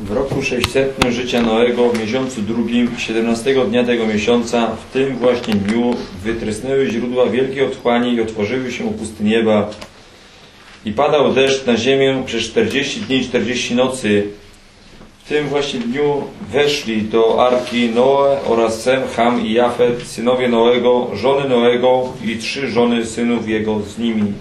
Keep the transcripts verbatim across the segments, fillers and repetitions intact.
W roku sześćsetnym życia Noego, w miesiącu drugim, siedemnastego dnia tego miesiąca, w tym właśnie dniu wytrysnęły źródła wielkiej otchłani i otworzyły się opusty nieba. I padał deszcz na ziemię przez czterdzieści dni i czterdzieści nocy. W tym właśnie dniu weszli do arki Noe oraz Sem, Ham i Jafet, synowie Noego, żony Noego i trzy żony synów jego z nimi.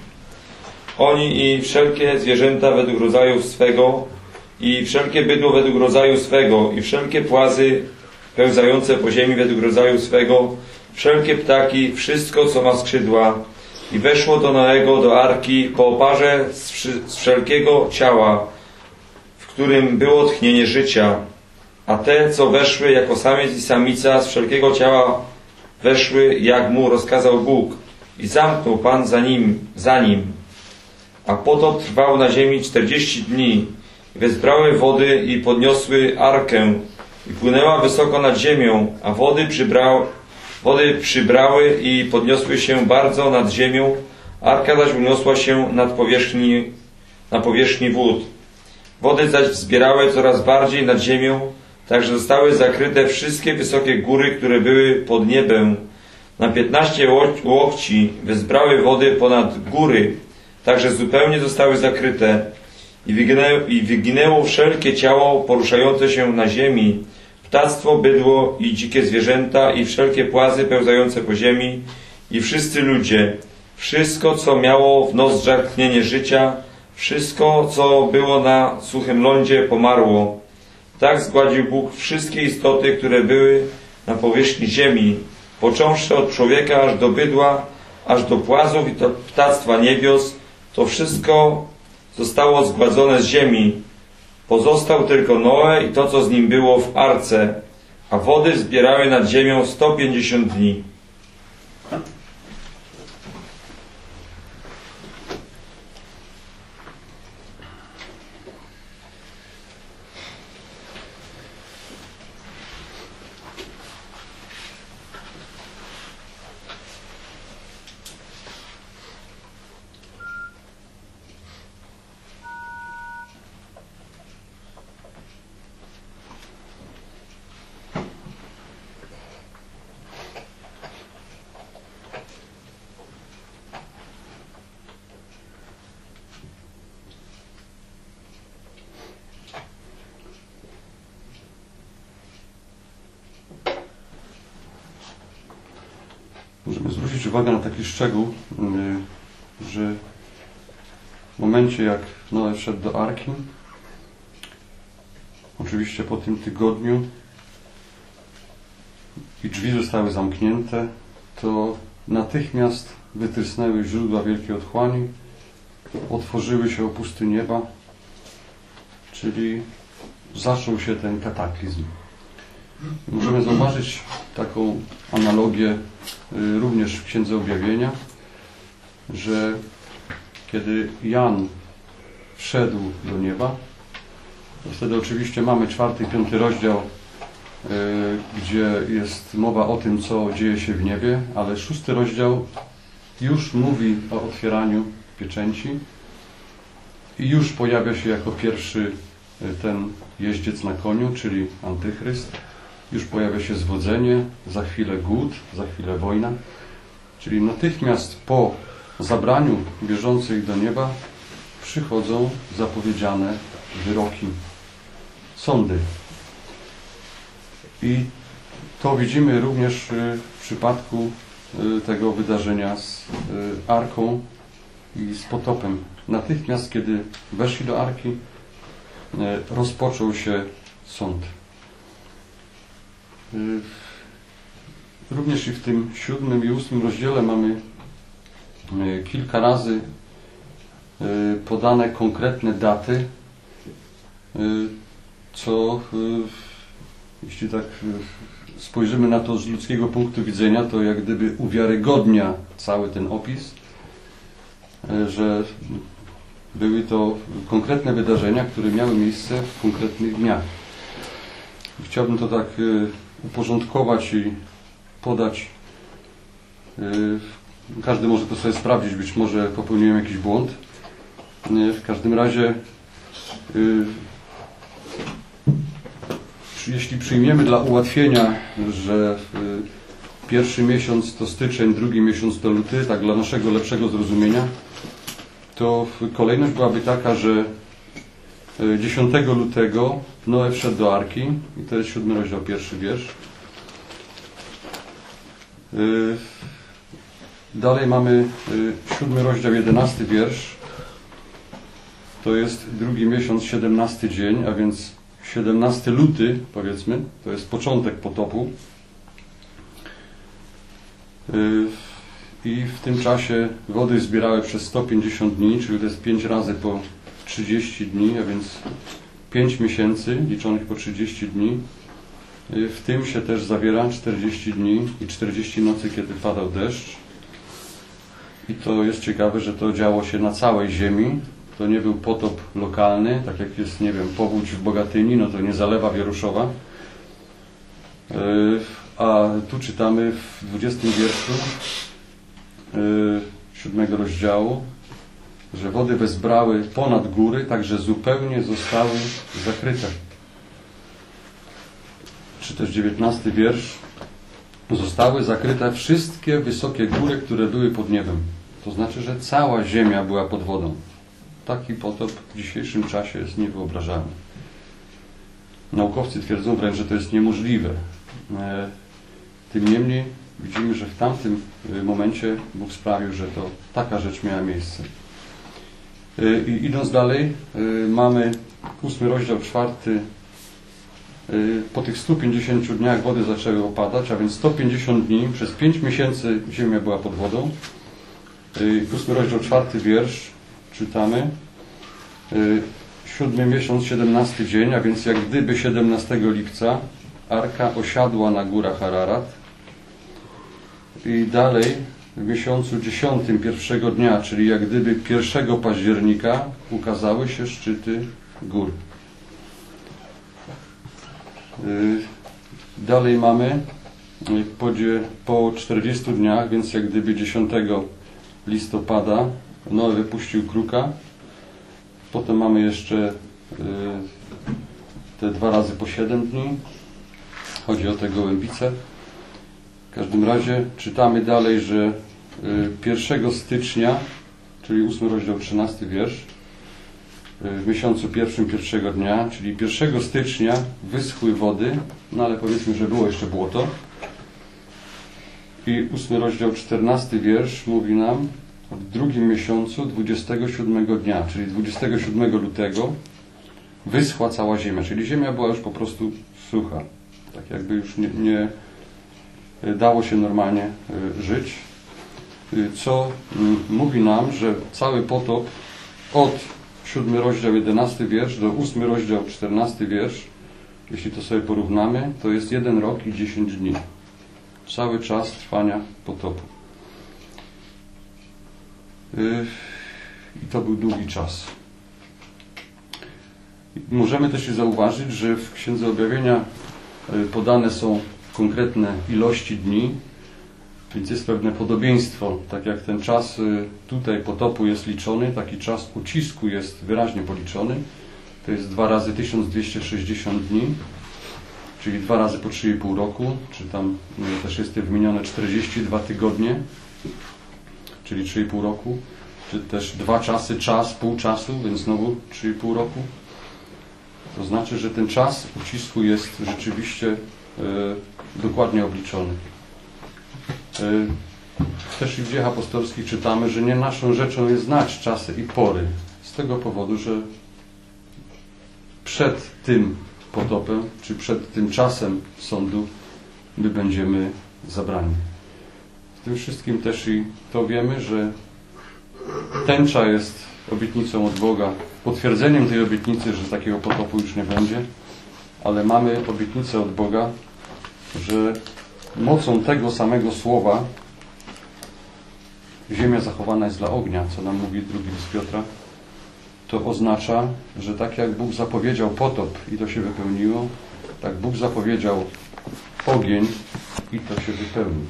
Oni i wszelkie zwierzęta według rodzaju swego, i wszelkie bydło według rodzaju swego, i wszelkie płazy pełzające po ziemi według rodzaju swego, wszelkie ptaki, wszystko co ma skrzydła. I weszło do Noego, do arki, po oparze z, z wszelkiego ciała, w którym było tchnienie życia. A te, co weszły jako samiec i samica z wszelkiego ciała, weszły, jak mu rozkazał Bóg. I zamknął Pan za nim, za nim. A potop trwał na ziemi czterdzieści dni. Wezbrały wody i podniosły arkę i płynęła wysoko nad ziemią, a wody, przybrał, wody przybrały i podniosły się bardzo nad ziemią, arka zaś uniosła się nad powierzchni, na powierzchni wód. Wody zaś wzbierały coraz bardziej nad ziemią, tak że zostały zakryte wszystkie wysokie góry, które były pod niebem. Na piętnaście łokci wezbrały wody ponad góry, tak że zupełnie zostały zakryte. I wyginęło, I wyginęło wszelkie ciało poruszające się na ziemi, ptactwo, bydło i dzikie zwierzęta i wszelkie płazy pełzające po ziemi i wszyscy ludzie, wszystko co miało w nozdrzach tchnienie życia, wszystko co było na suchym lądzie pomarło. Tak zgładził Bóg wszystkie istoty, które były na powierzchni ziemi, począwszy od człowieka aż do bydła, aż do płazów i do ptactwa niebios, to wszystko zostało zgładzone z ziemi. Pozostał tylko Noe i to, co z nim było w arce, a wody zbierały nad ziemią sto pięćdziesiąt dni. Możemy zwrócić uwagę na taki szczegół, że w momencie jak Noe wszedł do arki, oczywiście po tym tygodniu i drzwi zostały zamknięte, to natychmiast wytrysnęły źródła wielkiej otchłani, otworzyły się opusty nieba, czyli zaczął się ten kataklizm. Możemy zauważyć taką analogię również w Księdze Objawienia, że kiedy Jan wszedł do nieba, to wtedy oczywiście mamy czwarty, piąty rozdział, gdzie jest mowa o tym, co dzieje się w niebie, ale szósty rozdział już mówi o otwieraniu pieczęci i już pojawia się jako pierwszy ten jeździec na koniu, czyli Antychryst. Już pojawia się zwodzenie, za chwilę głód, za chwilę wojna. Czyli natychmiast po zabraniu wierzących do nieba przychodzą zapowiedziane wyroki, sądy. I to widzimy również w przypadku tego wydarzenia z arką i z potopem. Natychmiast, kiedy weszli do arki, rozpoczął się sąd. Również i w tym siódmym i ósmym rozdziale mamy kilka razy podane konkretne daty, co jeśli tak spojrzymy na to z ludzkiego punktu widzenia, to jak gdyby uwiarygodnia cały ten opis, że były to konkretne wydarzenia, które miały miejsce w konkretnych dniach. Chciałbym to tak uporządkować i podać. Każdy może to sobie sprawdzić, być może popełniłem jakiś błąd. W każdym razie jeśli przyjmiemy dla ułatwienia, że pierwszy miesiąc to styczeń, drugi miesiąc to luty, tak dla naszego lepszego zrozumienia, to kolejność byłaby taka, że dziesiątego lutego Noe wszedł do Arki i to jest siódmy rozdział, pierwszy wiersz. Dalej mamy siódmy rozdział, jedenasty wiersz. To jest drugi miesiąc, siedemnasty dzień, a więc siedemnasty luty, powiedzmy, to jest początek potopu. I w tym czasie wody zbierały przez sto pięćdziesiąt dni, czyli to jest pięć razy po trzydzieści dni, a więc pięć miesięcy liczonych po trzydzieści dni. W tym się też zawiera czterdzieści dni i czterdzieści nocy, kiedy padał deszcz. I to jest ciekawe, że to działo się na całej ziemi. To nie był potop lokalny, tak jak jest, nie wiem, powódź w Bogatyni, no to nie zalewa Wieruszowa. A tu czytamy w dwudziestym wierszu siódmego rozdziału, że wody wezbrały ponad góry, tak że zupełnie zostały zakryte. Czy też dziewiętnasty wiersz. Zostały zakryte wszystkie wysokie góry, które były pod niebem. To znaczy, że cała ziemia była pod wodą. Taki potop w dzisiejszym czasie jest niewyobrażalny. Naukowcy twierdzą wręcz, że to jest niemożliwe. Tym niemniej widzimy, że w tamtym momencie Bóg sprawił, że to taka rzecz miała miejsce. I idąc dalej, mamy ósmy rozdział, czwarty. Po tych stu pięćdziesięciu dniach wody zaczęły opadać, a więc sto pięćdziesiąt dni, przez pięć miesięcy ziemia była pod wodą. Ósmy rozdział, czwarty wiersz, czytamy. Siódmy miesiąc, siedemnasty dzień, a więc jak gdyby siedemnastego lipca Arka osiadła na górach Ararat. I dalej w miesiącu dziesiątym pierwszego dnia, czyli jak gdyby pierwszego października, ukazały się szczyty gór. Dalej mamy po czterdziestu dniach, więc jak gdyby dziesiątego listopada Noe wypuścił kruka. Potem mamy jeszcze te dwa razy po siedem dni. Chodzi o te gołębice. W każdym razie czytamy dalej, że pierwszego stycznia, czyli ósmy rozdział, trzynasty wiersz, w miesiącu pierwszym pierwszego dnia, czyli pierwszego stycznia wyschły wody, no ale powiedzmy, że było jeszcze błoto. I ósmy rozdział, czternasty wiersz mówi nam, w drugim miesiącu, dwudziestego siódmego dnia, czyli dwudziestego siódmego lutego, wyschła cała ziemia, czyli ziemia była już po prostu sucha. Tak jakby już nie, nie dało się normalnie żyć. Co mówi nam, że cały potop od siódmy rozdział, jedenasty wiersz do ósmy rozdział, czternasty wiersz, jeśli to sobie porównamy, to jest jeden rok i dziesięć dni. Cały czas trwania potopu. I to był długi czas. Możemy też zauważyć, że w Księdze Objawienia podane są konkretne ilości dni, więc jest pewne podobieństwo. Tak jak ten czas tutaj potopu jest liczony, taki czas ucisku jest wyraźnie policzony. To jest dwa razy tysiąc dwieście sześćdziesiąt dni, czyli dwa razy po trzy i pół roku, czy tam też jest wymienione czterdzieści dwa tygodnie, czyli trzy i pół roku, czy też dwa czasy, czas, pół czasu, więc znowu trzy i pół roku. To znaczy, że ten czas ucisku jest rzeczywiście e, dokładnie obliczony. E, też i w Dziejach Apostolskich czytamy, że nie naszą rzeczą jest znać czasy i pory. Z tego powodu, że przed tym potopem, czy przed tym czasem sądu my będziemy zabrani. W tym wszystkim też i to wiemy, że tęcza jest obietnicą od Boga, potwierdzeniem tej obietnicy, że takiego potopu już nie będzie, ale mamy obietnicę od Boga, że mocą tego samego słowa ziemia zachowana jest dla ognia, co nam mówi drugi list Piotra. To oznacza, że tak jak Bóg zapowiedział potop i to się wypełniło, tak Bóg zapowiedział ogień i to się wypełni.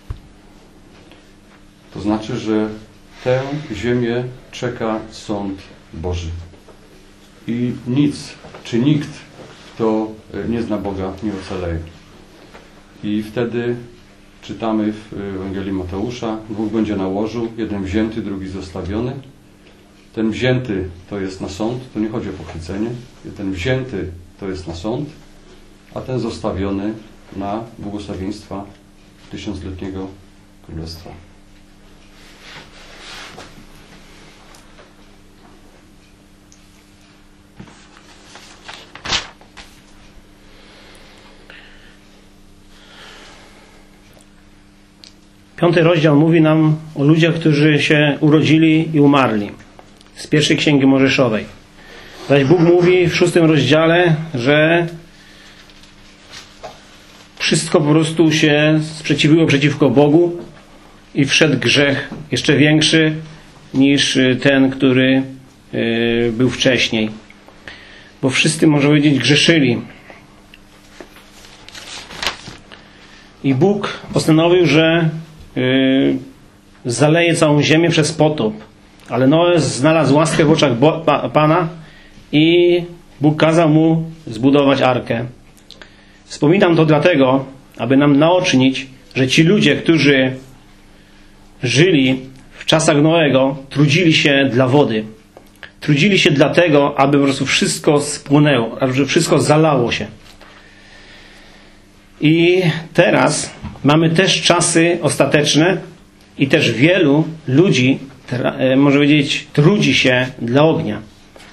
To znaczy, że tę ziemię czeka sąd Boży. I nic, czy nikt, kto nie zna Boga, nie ocaleje. I wtedy czytamy w Ewangelii Mateusza, dwóch będzie na łożu, jeden wzięty, drugi zostawiony. Ten wzięty to jest na sąd, to nie chodzi o pochwycenie. Ten wzięty to jest na sąd, a ten zostawiony na błogosławieństwa tysiącletniego królestwa. Piąty rozdział mówi nam o ludziach, którzy się urodzili i umarli. Z pierwszej Księgi Mojżeszowej. Zaś Bóg mówi w szóstym rozdziale, że wszystko po prostu się sprzeciwiło przeciwko Bogu i wszedł grzech jeszcze większy niż ten, który był wcześniej. Bo wszyscy, można powiedzieć, grzeszyli. I Bóg postanowił, że Yy, zaleje całą ziemię przez potop. Ale Noe znalazł łaskę w oczach Bo pa Pana i Bóg kazał mu zbudować arkę. Wspominam to dlatego, aby nam naocznić, że ci ludzie, którzy żyli w czasach Noego, trudzili się dla wody. Trudzili się dlatego, aby po prostu wszystko spłonęło, aby wszystko zalało się. I teraz mamy też czasy ostateczne i też wielu ludzi, może powiedzieć, trudzi się dla ognia.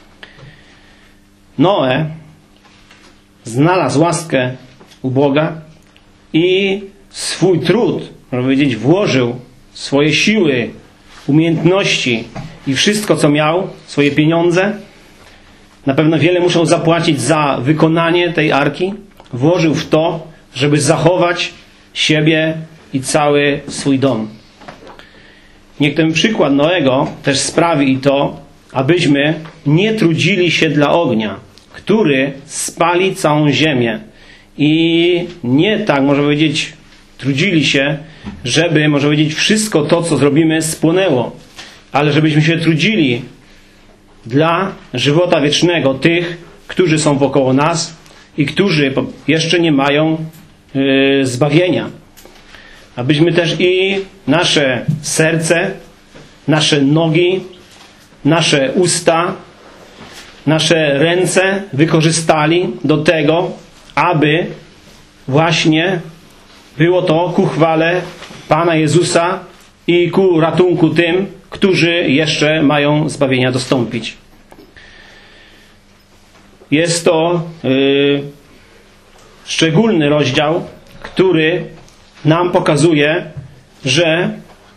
Noe znalazł łaskę u Boga i swój trud, można powiedzieć, włożył swoje siły, umiejętności i wszystko, co miał, swoje pieniądze. Na pewno wiele muszą zapłacić za wykonanie tej arki. Włożył w to, żeby zachować siebie i cały swój dom. Niech ten przykład Noego też sprawi i to, abyśmy nie trudzili się dla ognia, który spali całą ziemię. I nie tak, można powiedzieć, trudzili się, żeby, można powiedzieć, wszystko to, co zrobimy, spłonęło. Ale żebyśmy się trudzili dla żywota wiecznego tych, którzy są wokoło nas i którzy jeszcze nie mają yy, zbawienia. Abyśmy też i nasze serce, nasze nogi, nasze usta, nasze ręce wykorzystali do tego, aby właśnie było to ku chwale Pana Jezusa i ku ratunku tym, którzy jeszcze mają zbawienia dostąpić. Jest to yy, szczególny rozdział, który nam pokazuje, że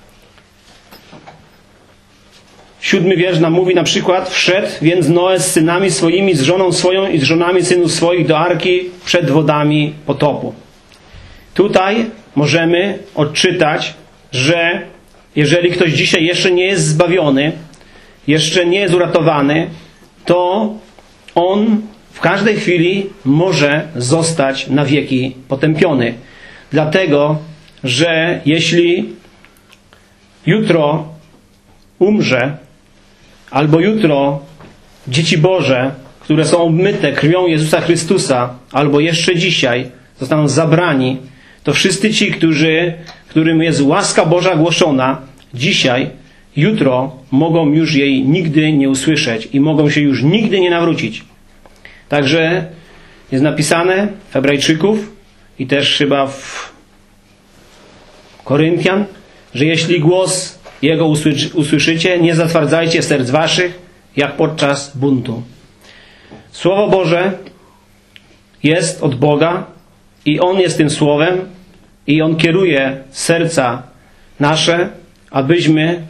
siódmy wiersz nam mówi na przykład: wszedł więc Noe z synami swoimi, z żoną swoją i z żonami synów swoich do arki przed wodami potopu. Tutaj możemy odczytać, że jeżeli ktoś dzisiaj jeszcze nie jest zbawiony, jeszcze nie jest uratowany, to on w każdej chwili może zostać na wieki potępiony. Dlatego, że jeśli jutro umrze, albo jutro dzieci Boże, które są obmyte krwią Jezusa Chrystusa, albo jeszcze dzisiaj zostaną zabrani, to wszyscy ci, którzy, którym jest łaska Boża głoszona, dzisiaj, jutro mogą już jej nigdy nie usłyszeć i mogą się już nigdy nie nawrócić. Także jest napisane w Hebrajczyków i też chyba w Koryntian, że jeśli głos Jego usłyszycie, nie zatwardzajcie serc waszych, jak podczas buntu. Słowo Boże jest od Boga i On jest tym Słowem i On kieruje serca nasze, abyśmy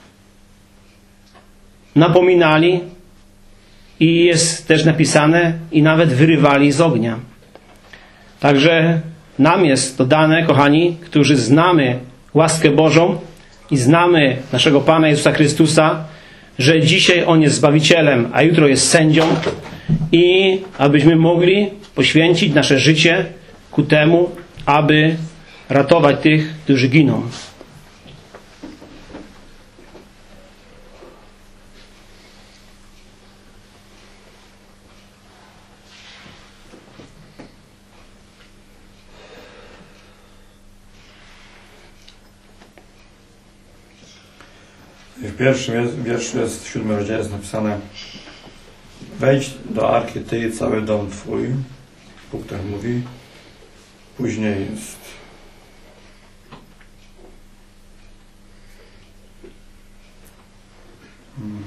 napominali i jest też napisane i nawet wyrywali z ognia. Także nam jest to dane, kochani, którzy znamy łaskę Bożą i znamy naszego Pana Jezusa Chrystusa, że dzisiaj On jest Zbawicielem, a jutro jest sędzią i abyśmy mogli poświęcić nasze życie ku temu, aby ratować tych, którzy giną. w pierwszym jest, wierszu jest, w siódmym rozdziale jest napisane: wejdź do arki ty i cały dom twój. Bóg tak mówi. Później jest hmm.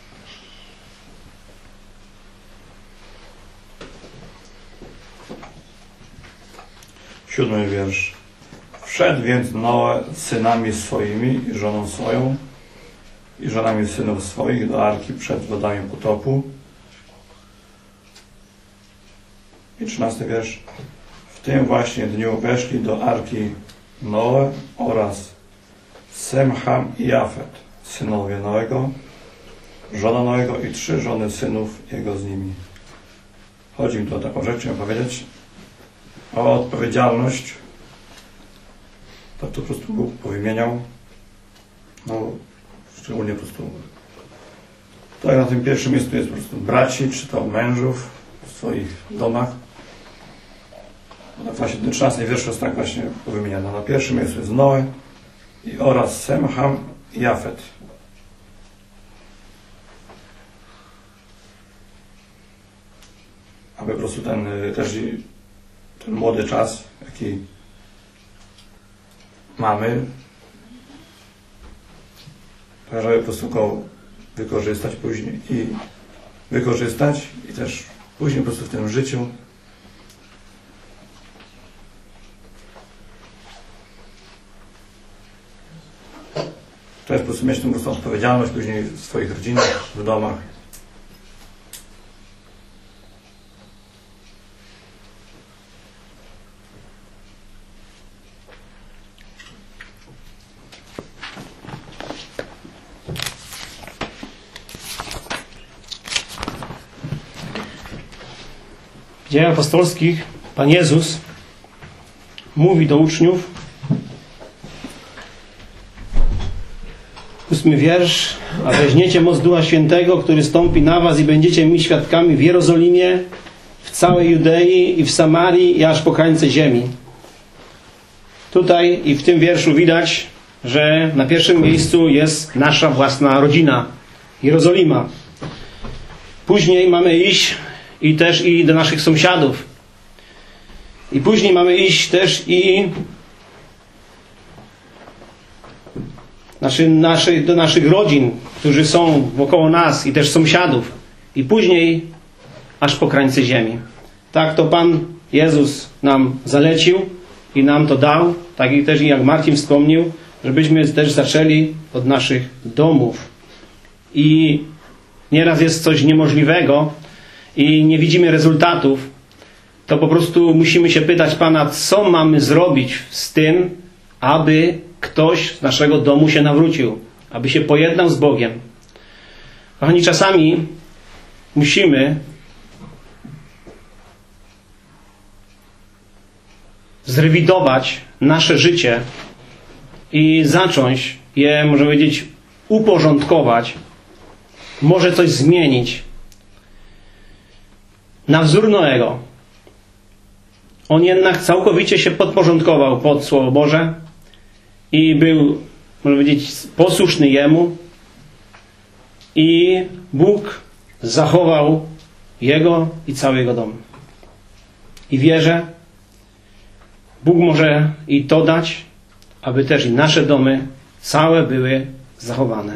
Siódmy wiersz. Wszedł więc Noe z synami swoimi i żoną swoją i żonami synów swoich do arki przed wodami potopu. I trzynasty wiersz. W tym właśnie dniu weszli do arki Noe oraz Sem, Ham i Jafet, synowie Noego, żona Noego i trzy żony synów jego z nimi. Chodzi mi tu o taką rzecz, chciałem powiedzieć, o odpowiedzialność. Tak to po prostu Bóg powymieniał. No, szczególnie po prostu tak na tym pierwszym miejscu jest po prostu braci, czy to mężów w swoich domach. No, właśnie ten trzynasty wiersz jest tak właśnie powymieniany. Na pierwszym miejscu jest Noe i oraz Sem, Ham i Jafet. Aby po prostu ten też ten młody czas, jaki mamy, żeby po prostu go wykorzystać później i wykorzystać i też później po prostu w tym życiu też po prostu mieć tą po prostu odpowiedzialność później w swoich rodzinach, w domach. W Dziejach Apostolskich Pan Jezus mówi do uczniów, ósmy wiersz: a weźmiecie moc Ducha Świętego, który stąpi na was i będziecie mi świadkami w Jerozolimie, w całej Judei i w Samarii i aż po krańce ziemi. Tutaj i w tym wierszu widać, że na pierwszym miejscu jest nasza własna rodzina, Jerozolima. Później mamy iść i też i do naszych sąsiadów. I później mamy iść też i Naszy, naszy, do naszych rodzin, którzy są wokoło nas i też sąsiadów. I później aż po krańce ziemi. Tak to Pan Jezus nam zalecił i nam to dał. Tak i też jak Marcin wspomniał, żebyśmy też zaczęli od naszych domów. I nieraz jest coś niemożliwego i nie widzimy rezultatów. To po prostu musimy się pytać Pana, co mamy zrobić z tym, aby ktoś z naszego domu się nawrócił, aby się pojednał z Bogiem. Kochani, czasami musimy zrewidować nasze życie i zacząć je, można powiedzieć, uporządkować, może coś zmienić. Na wzór Noego. On jednak całkowicie się podporządkował pod Słowo Boże i był, można powiedzieć, posłuszny Jemu i Bóg zachował jego i cały jego dom. I wierzę, Bóg może i to dać, aby też i nasze domy całe były zachowane.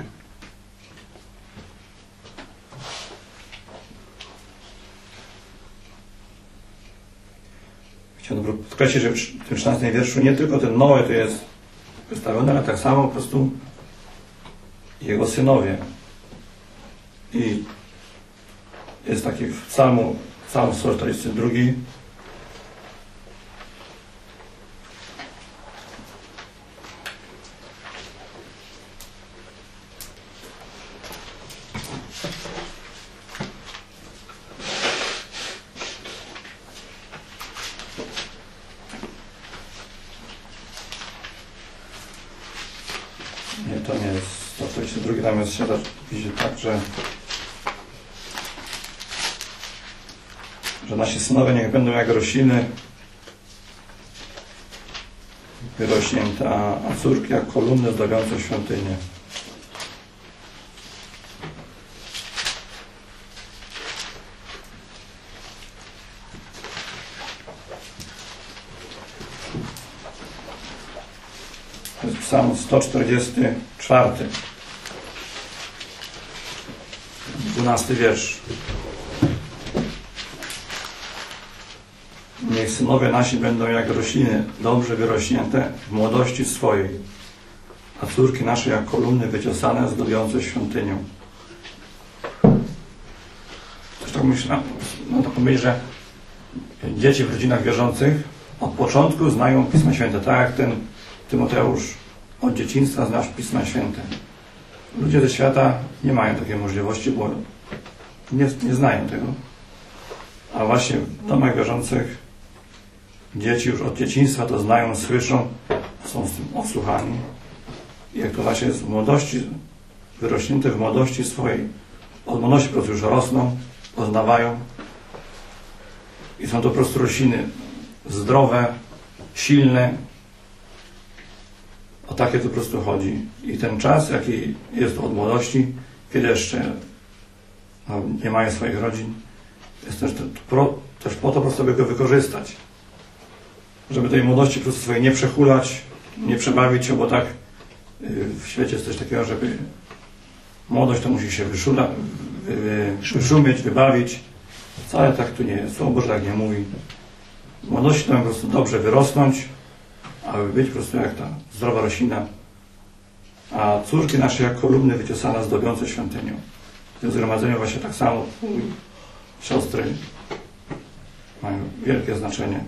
Chciałbym podkreślić, że w tym trzynastym wierszu nie tylko ten Noe to jest wystawiony, ale tak samo po prostu jego synowie. I jest taki w psalmu, psalm sto czterdziesty drugi. Nie, to nie jest sto czterdziesty drugi, tam jest się widzi tak, że że nasi synowie niech będą jak rośliny wyrośnięte, a, a córki jak kolumny zdobiące świątynię. To jest Psalm sto czterdziesty czwarty. dwunasty wiersz. Niech synowie nasi będą jak rośliny, dobrze wyrośnięte w młodości swojej, a córki nasze jak kolumny wyciosane, zdobiące świątynię. Też tak myślę, no to powiedzieć, że dzieci w rodzinach wierzących od początku znają Pisma Święte, tak jak ten Tymoteusz od dzieciństwa znasz Pisma Święte. Ludzie ze świata nie mają takiej możliwości, bo nie, nie znają tego. A właśnie w domach wierzących dzieci już od dzieciństwa to znają, słyszą, są z tym osłuchani. I jak to właśnie jest w młodości, wyrośnięte w młodości swojej, od młodości po prostu już rosną, poznawają i są to po prostu rośliny zdrowe, silne. O takie to po prostu chodzi. I ten czas, jaki jest od młodości, kiedy jeszcze no, nie mają swoich rodzin, jest też, pro, też po to po prostu, by go wykorzystać. Żeby tej młodości po prostu swojej nie przechulać, nie przebawić się, bo tak w świecie jest coś takiego, żeby młodość to musi się wyszula, wy, wy, wyszumieć, wybawić. Wcale tak tu nie jest. Słowo Boże tak nie mówi. W młodości to ma po prostu dobrze wyrosnąć, aby być po prostu jak ta zdrowa roślina. A córki nasze jak kolumny wyciosane, zdobiące świątynię. W tym zgromadzeniu właśnie tak samo siostry mają wielkie znaczenie.